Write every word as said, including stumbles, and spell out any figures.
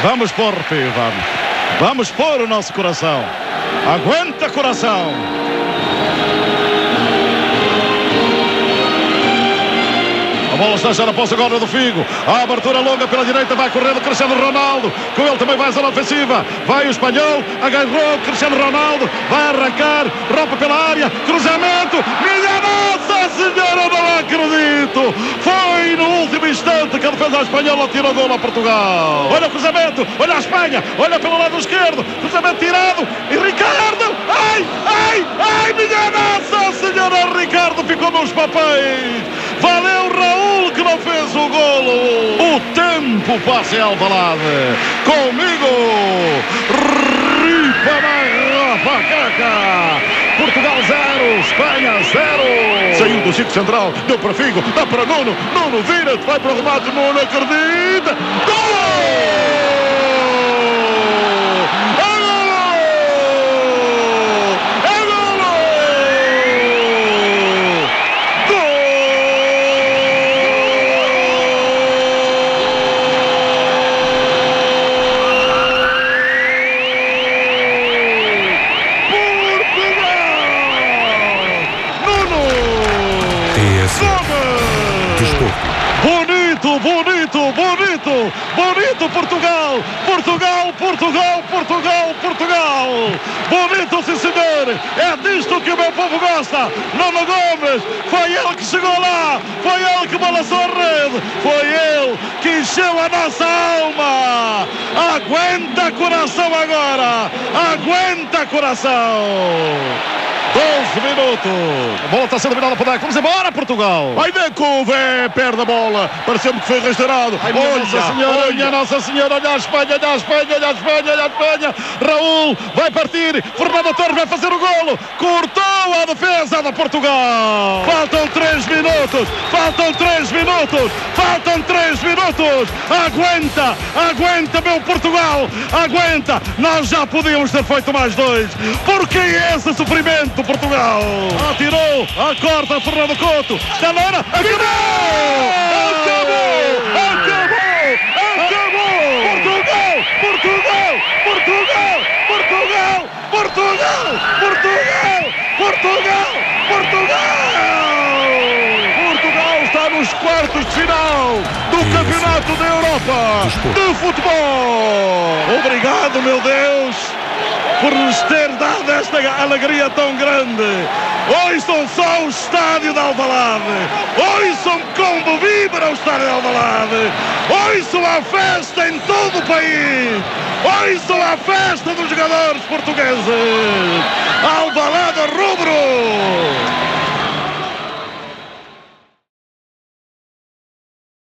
Vamos pôr, vamos. Vamos pôr o nosso coração. Aguenta, coração. A bola está já na posse agora do Figo. A abertura longa pela direita, vai correndo Cristiano Ronaldo. Com ele também vai a zona ofensiva. Vai o espanhol, agarrou Cristiano Ronaldo. Vai arrancar, rompe pela área. Cruzamento. Minha Nossa Senhora, não acredito. Foi no último instante que a defesa espanhola tirou gol a Portugal. Olha o cruzamento, olha a Espanha. Olha pelo lado esquerdo. Cruzamento tirado. E Ricardo. Ai, ai, ai, minha Nossa Senhora. Ricardo ficou nos papéis. Valeu Raul que não fez o golo. O tempo passa em Alvalade. Comigo, Ripa Macaca. Portugal zero, Espanha zero. Saiu do Chico Central, deu para Figo, dá para Nuno. Nuno vira-te, vai para o remate, Nuno acredita. Gol! Bonito, bonito, bonito, bonito Portugal, Portugal, Portugal, Portugal, Portugal. Bonito, sim senhor, é disto que o meu povo gosta. Nuno Gomes, foi ele que chegou lá, foi ele que balançou a rede, foi ele que encheu a nossa alma. Aguenta coração agora, aguenta coração. doze minutos. A bola está sendo virada para o Deco. Vamos embora, Portugal. Vai Deco, vê, perde a bola. Pareceu-me que foi restaurado. Ai, olha, Nossa Senhora, olha, olha Nossa Senhora, olha a Espanha, olha a Espanha, olha a Espanha, olha a Espanha. Raul vai partir. Fernando Torres vai fazer o golo. Cortou a defesa da Portugal. Faltam três minutos. Faltam três minutos. Faltam três minutos. Aguenta, aguenta, meu Portugal. Aguenta. Nós já podíamos ter feito mais dois. Por que esse sofrimento? Portugal atirou, acorta Fernando Couto, está na hora, acabou! Acabou! Acabou! Acabou! Portugal! Portugal! Portugal! Portugal! Portugal! Portugal! Portugal! Portugal! Portugal está nos quartos de final do Campeonato da Europa de Futebol! Obrigado, meu Deus, por nos ter dado esta alegria tão grande. Ouçam só o estádio de Alvalade. Ouçam como vibra o estádio de Alvalade. Ouçam a festa em todo o país. Ouçam a festa dos jogadores portugueses. Alvalade